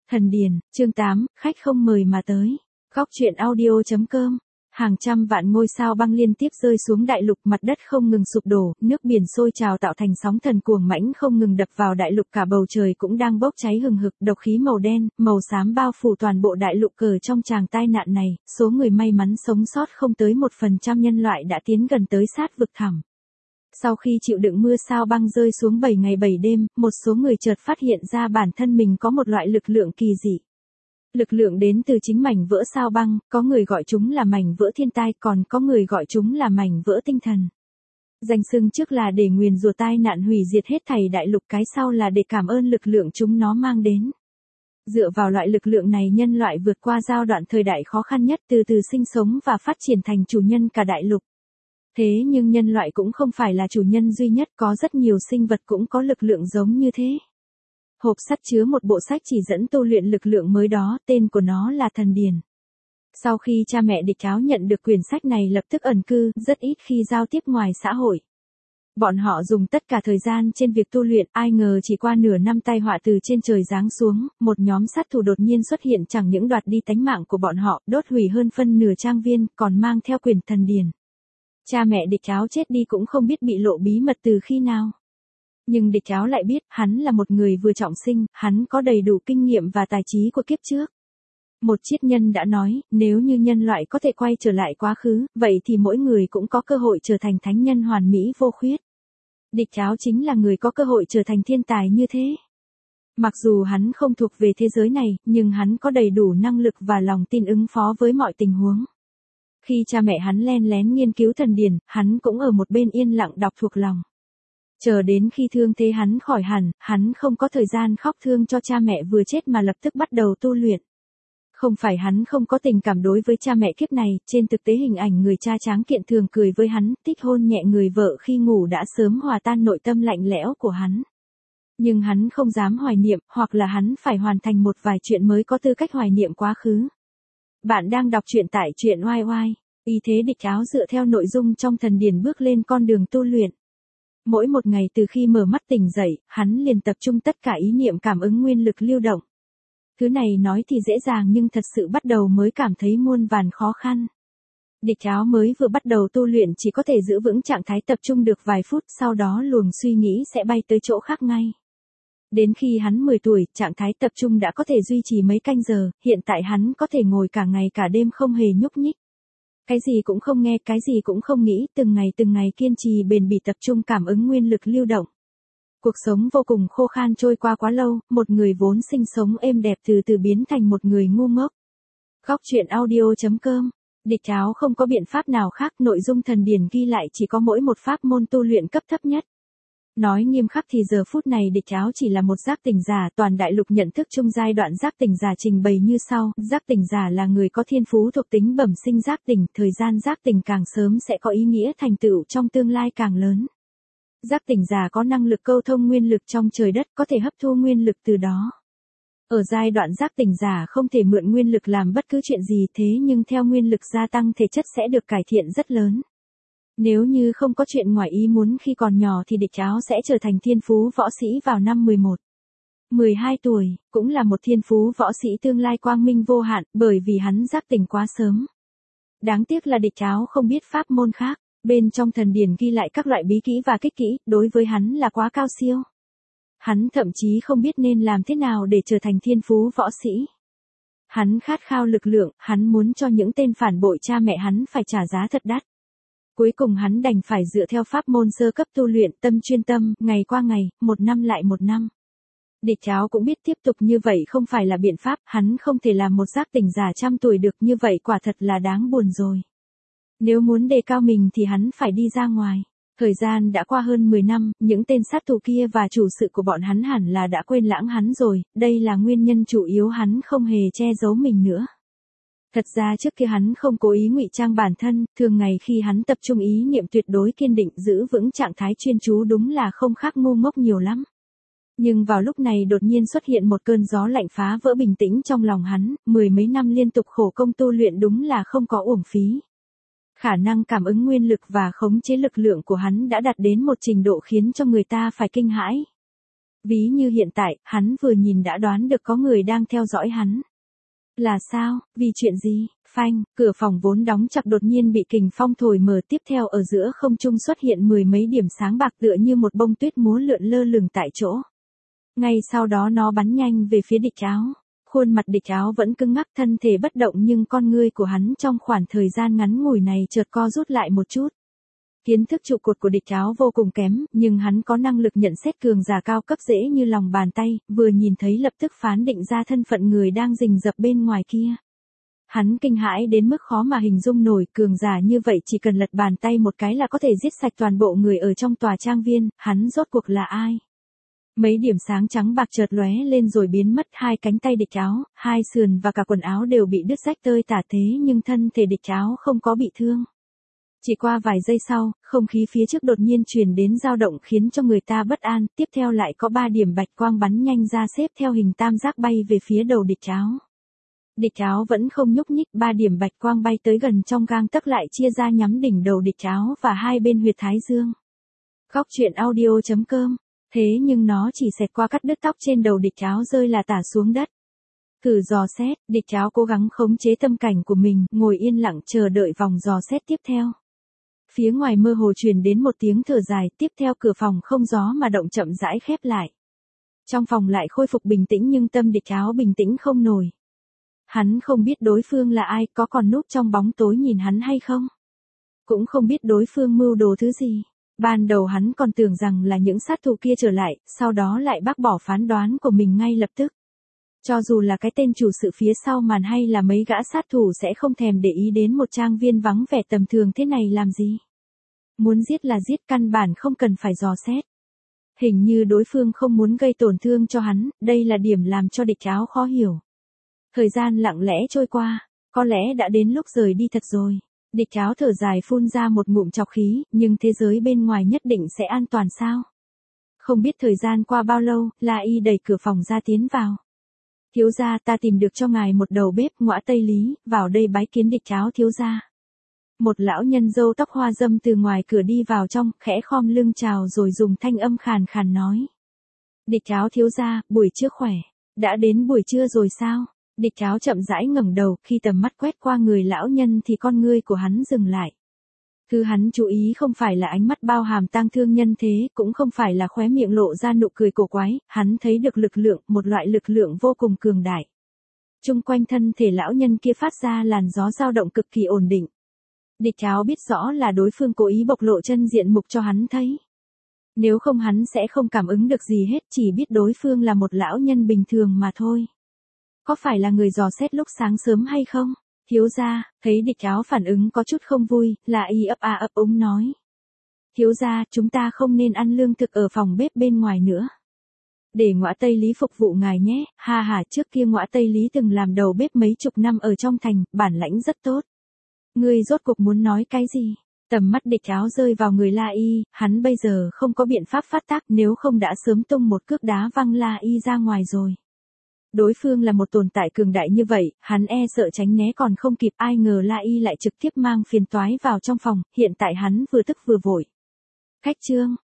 Thần Điền, chương 8, khách không mời mà tới. Góc truyện audio.com. Hàng trăm vạn ngôi sao băng liên tiếp rơi xuống đại lục, mặt đất không ngừng sụp đổ, nước biển sôi trào tạo thành sóng thần cuồng mãnh không ngừng đập vào đại lục, cả bầu trời cũng đang bốc cháy hừng hực, độc khí màu đen, màu xám bao phủ toàn bộ đại lục. Trong tràng tai nạn này, số người may mắn sống sót không tới 1% nhân loại đã tiến gần tới sát vực thẳm. Sau khi chịu đựng mưa sao băng rơi xuống 7 ngày 7 đêm, một số người chợt phát hiện ra bản thân mình có một loại lực lượng kỳ dị. Lực lượng đến từ chính mảnh vỡ sao băng, có người gọi chúng là mảnh vỡ thiên tai, còn có người gọi chúng là mảnh vỡ tinh thần. Danh xưng trước là để nguyền rủa tai nạn hủy diệt hết thảy đại lục, cái sau là để cảm ơn lực lượng chúng nó mang đến. Dựa vào loại lực lượng này, nhân loại vượt qua giai đoạn thời đại khó khăn nhất, từ từ sinh sống và phát triển thành chủ nhân cả đại lục. Thế nhưng nhân loại cũng không phải là chủ nhân duy nhất, có rất nhiều sinh vật cũng có lực lượng giống như thế. Hộp sắt chứa một bộ sách chỉ dẫn tu luyện lực lượng mới đó, tên của nó là Thần Điền. Sau khi cha mẹ Địch Áo nhận được quyển sách này lập tức ẩn cư, rất ít khi giao tiếp ngoài xã hội. Bọn họ dùng tất cả thời gian trên việc tu luyện, ai ngờ chỉ qua nửa năm tai họa từ trên trời giáng xuống, một nhóm sát thủ đột nhiên xuất hiện, chẳng những đoạt đi tánh mạng của bọn họ, đốt hủy hơn phân nửa trang viên, còn mang theo quyển Thần Điền. Cha mẹ Địch Áo chết đi cũng không biết bị lộ bí mật từ khi nào. Nhưng Địch Áo lại biết, hắn là một người vừa trọng sinh, hắn có đầy đủ kinh nghiệm và tài trí của kiếp trước. Một triết nhân đã nói, nếu như nhân loại có thể quay trở lại quá khứ, vậy thì mỗi người cũng có cơ hội trở thành thánh nhân hoàn mỹ vô khuyết. Địch Áo chính là người có cơ hội trở thành thiên tài như thế. Mặc dù hắn không thuộc về thế giới này, nhưng hắn có đầy đủ năng lực và lòng tin ứng phó với mọi tình huống. Khi cha mẹ hắn len lén nghiên cứu Thần Điền, hắn cũng ở một bên yên lặng đọc thuộc lòng. Chờ đến khi thương thế hắn khỏi hẳn, hắn không có thời gian khóc thương cho cha mẹ vừa chết mà lập tức bắt đầu tu luyện. Không phải hắn không có tình cảm đối với cha mẹ kiếp này, trên thực tế hình ảnh người cha tráng kiện thường cười với hắn, thích hôn nhẹ người vợ khi ngủ đã sớm hòa tan nội tâm lạnh lẽo của hắn. Nhưng hắn không dám hoài niệm, hoặc là hắn phải hoàn thành một vài chuyện mới có tư cách hoài niệm quá khứ. Bạn đang đọc truyện tại truyện oai oai. Y thế Địch Áo dựa theo nội dung trong Thần Điền bước lên con đường tu luyện. Mỗi một ngày từ khi mở mắt tỉnh dậy, hắn liền tập trung tất cả ý niệm cảm ứng nguyên lực lưu động. Thứ này nói thì dễ dàng nhưng thật sự bắt đầu mới cảm thấy muôn vàn khó khăn. Địch Áo mới vừa bắt đầu tu luyện chỉ có thể giữ vững trạng thái tập trung được vài phút, sau đó luồng suy nghĩ sẽ bay tới chỗ khác ngay. Đến khi hắn 10 tuổi, trạng thái tập trung đã có thể duy trì mấy canh giờ, hiện tại hắn có thể ngồi cả ngày cả đêm không hề nhúc nhích. Cái gì cũng không nghe, cái gì cũng không nghĩ, từng ngày kiên trì bền bỉ tập trung cảm ứng nguyên lực lưu động. Cuộc sống vô cùng khô khan trôi qua quá lâu, một người vốn sinh sống êm đẹp từ từ biến thành một người ngu ngốc. Góc truyện audio.com. Địch Áo không có biện pháp nào khác, nội dung Thần Điền ghi lại chỉ có mỗi một pháp môn tu luyện cấp thấp nhất. Nói nghiêm khắc thì giờ phút này Địch Áo chỉ là một giác tỉnh giả, toàn đại lục nhận thức chung giai đoạn giác tỉnh giả trình bày như sau, giác tỉnh giả là người có thiên phú thuộc tính bẩm sinh giác tỉnh, thời gian giác tỉnh càng sớm sẽ có ý nghĩa thành tựu trong tương lai càng lớn. Giác tỉnh giả có năng lực câu thông nguyên lực trong trời đất, có thể hấp thu nguyên lực từ đó. Ở giai đoạn giác tỉnh giả không thể mượn nguyên lực làm bất cứ chuyện gì, thế nhưng theo nguyên lực gia tăng thể chất sẽ được cải thiện rất lớn. Nếu như không có chuyện ngoài ý muốn khi còn nhỏ thì Địch Áo sẽ trở thành thiên phú võ sĩ vào năm 12 tuổi, cũng là một thiên phú võ sĩ tương lai quang minh vô hạn, bởi vì hắn giác tỉnh quá sớm. Đáng tiếc là Địch Áo không biết pháp môn khác, bên trong Thần Điền ghi lại các loại bí kỹ và kích kỹ, đối với hắn là quá cao siêu. Hắn thậm chí không biết nên làm thế nào để trở thành thiên phú võ sĩ. Hắn khát khao lực lượng, hắn muốn cho những tên phản bội cha mẹ hắn phải trả giá thật đắt. Cuối cùng hắn đành phải dựa theo pháp môn sơ cấp tu luyện, tâm chuyên tâm, ngày qua ngày, một năm lại một năm. Địch Áo cũng biết tiếp tục như vậy không phải là biện pháp, hắn không thể làm một giác tỉnh giả trăm tuổi được, như vậy quả thật là đáng buồn rồi. Nếu muốn đề cao mình thì hắn phải đi ra ngoài. Thời gian đã qua hơn 10 năm, những tên sát thủ kia và chủ sự của bọn hắn hẳn là đã quên lãng hắn rồi, đây là nguyên nhân chủ yếu hắn không hề che giấu mình nữa. Thật ra trước kia hắn không cố ý ngụy trang bản thân, thường ngày khi hắn tập trung ý niệm tuyệt đối kiên định giữ vững trạng thái chuyên chú đúng là không khác ngu ngốc nhiều lắm. Nhưng vào lúc này đột nhiên xuất hiện một cơn gió lạnh phá vỡ bình tĩnh trong lòng hắn, 10 mấy năm liên tục khổ công tu luyện đúng là không có uổng phí. Khả năng cảm ứng nguyên lực và khống chế lực lượng của hắn đã đạt đến một trình độ khiến cho người ta phải kinh hãi. Ví như hiện tại, hắn vừa nhìn đã đoán được có người đang theo dõi hắn. Là sao, vì chuyện gì? Phanh, cửa phòng vốn đóng chặt đột nhiên bị kình phong thổi mở, tiếp theo ở giữa không trung xuất hiện mười mấy điểm sáng bạc tựa như một bông tuyết múa lượn lơ lửng tại chỗ. Ngay sau đó nó bắn nhanh về phía địch áo. Khuôn mặt địch áo vẫn cứng ngắc, thân thể bất động, nhưng con ngươi của hắn trong khoảng thời gian ngắn ngủi này chợt co rút lại một chút. Kiến thức trụ cột của địch áo vô cùng kém, nhưng hắn có năng lực nhận xét cường giả cao cấp dễ như lòng bàn tay, vừa nhìn thấy lập tức phán định ra thân phận người đang rình rập bên ngoài kia. Hắn kinh hãi đến mức khó mà hình dung nổi, cường giả như vậy chỉ cần lật bàn tay một cái là có thể giết sạch toàn bộ người ở trong tòa trang viên, hắn rốt cuộc là ai? Mấy điểm sáng trắng bạc chợt lóe lên rồi biến mất, hai cánh tay địch áo, hai sườn và cả quần áo đều bị đứt rách tơi tả, thế nhưng thân thể địch áo không có bị thương. Chỉ qua vài giây sau, không khí phía trước đột nhiên truyền đến dao động khiến cho người ta bất an, tiếp theo lại có 3 điểm bạch quang bắn nhanh ra xếp theo hình tam giác bay về phía đầu địch áo. Địch áo vẫn không nhúc nhích, 3 điểm bạch quang bay tới gần trong gang tấc lại chia ra nhắm đỉnh đầu địch áo và hai bên huyệt thái dương. Góc truyện audio.com. Thế nhưng nó chỉ xẹt qua cắt đứt tóc trên đầu địch áo rơi là tả xuống đất. Thử dò xét, địch áo cố gắng khống chế tâm cảnh của mình, ngồi yên lặng chờ đợi vòng dò xét tiếp theo. Phía ngoài mơ hồ truyền đến một tiếng thở dài, tiếp theo cửa phòng không gió mà động chậm rãi khép lại. Trong phòng lại khôi phục bình tĩnh, nhưng tâm địch áo bình tĩnh không nổi. Hắn không biết đối phương là ai, có còn núp trong bóng tối nhìn hắn hay không. Cũng không biết đối phương mưu đồ thứ gì. Ban đầu hắn còn tưởng rằng là những sát thủ kia trở lại, sau đó lại bác bỏ phán đoán của mình ngay lập tức. Cho dù là cái tên chủ sự phía sau màn hay là mấy gã sát thủ sẽ không thèm để ý đến một trang viên vắng vẻ tầm thường thế này làm gì. Muốn giết là giết, căn bản không cần phải dò xét. Hình như đối phương không muốn gây tổn thương cho hắn, đây là điểm làm cho địch áo khó hiểu. Thời gian lặng lẽ trôi qua, có lẽ đã đến lúc rời đi thật rồi. Địch áo thở dài phun ra một ngụm trọc khí, nhưng thế giới bên ngoài nhất định sẽ an toàn sao? Không biết thời gian qua bao lâu, La Y đẩy cửa phòng ra tiến vào. Thiếu gia, ta tìm được cho ngài một đầu bếp ngõa Tây Lý, vào đây bái kiến địch áo thiếu gia. Một lão nhân râu tóc hoa râm từ ngoài cửa đi vào trong, khẽ khom lưng chào rồi dùng thanh âm khàn khàn nói. Địch áo thiếu gia, buổi trưa khỏe. Đã đến buổi trưa rồi sao? Địch áo chậm rãi ngẩng đầu, khi tầm mắt quét qua người lão nhân thì con ngươi của hắn dừng lại. Thứ hắn chú ý không phải là ánh mắt bao hàm tang thương nhân thế, cũng không phải là khóe miệng lộ ra nụ cười cổ quái, hắn thấy được lực lượng, một loại lực lượng vô cùng cường đại. Chung quanh thân thể lão nhân kia phát ra làn gió dao động cực kỳ ổn định. Địch áo biết rõ là đối phương cố ý bộc lộ chân diện mục cho hắn thấy. Nếu không hắn sẽ không cảm ứng được gì hết, chỉ biết đối phương là một lão nhân bình thường mà thôi. Có phải là người dò xét lúc sáng sớm hay không? Thiếu gia, thấy địch áo phản ứng có chút không vui, La Y ấp a ấp úng nói. Thiếu gia, chúng ta không nên ăn lương thực ở phòng bếp bên ngoài nữa. Để ngõa Tây Lý phục vụ ngài nhé, ha ha, trước kia ngõa Tây Lý từng làm đầu bếp mấy chục năm ở trong thành, bản lãnh rất tốt. Ngươi rốt cuộc muốn nói cái gì? Tầm mắt địch áo rơi vào người La Y, hắn bây giờ không có biện pháp phát tác, nếu không đã sớm tung một cước đá văng La Y ra ngoài rồi. Đối phương là một tồn tại cường đại như vậy, hắn e sợ tránh né còn không kịp, ai ngờ La Y lại trực tiếp mang phiền toái vào trong phòng, hiện tại hắn vừa tức vừa vội. Khách trương,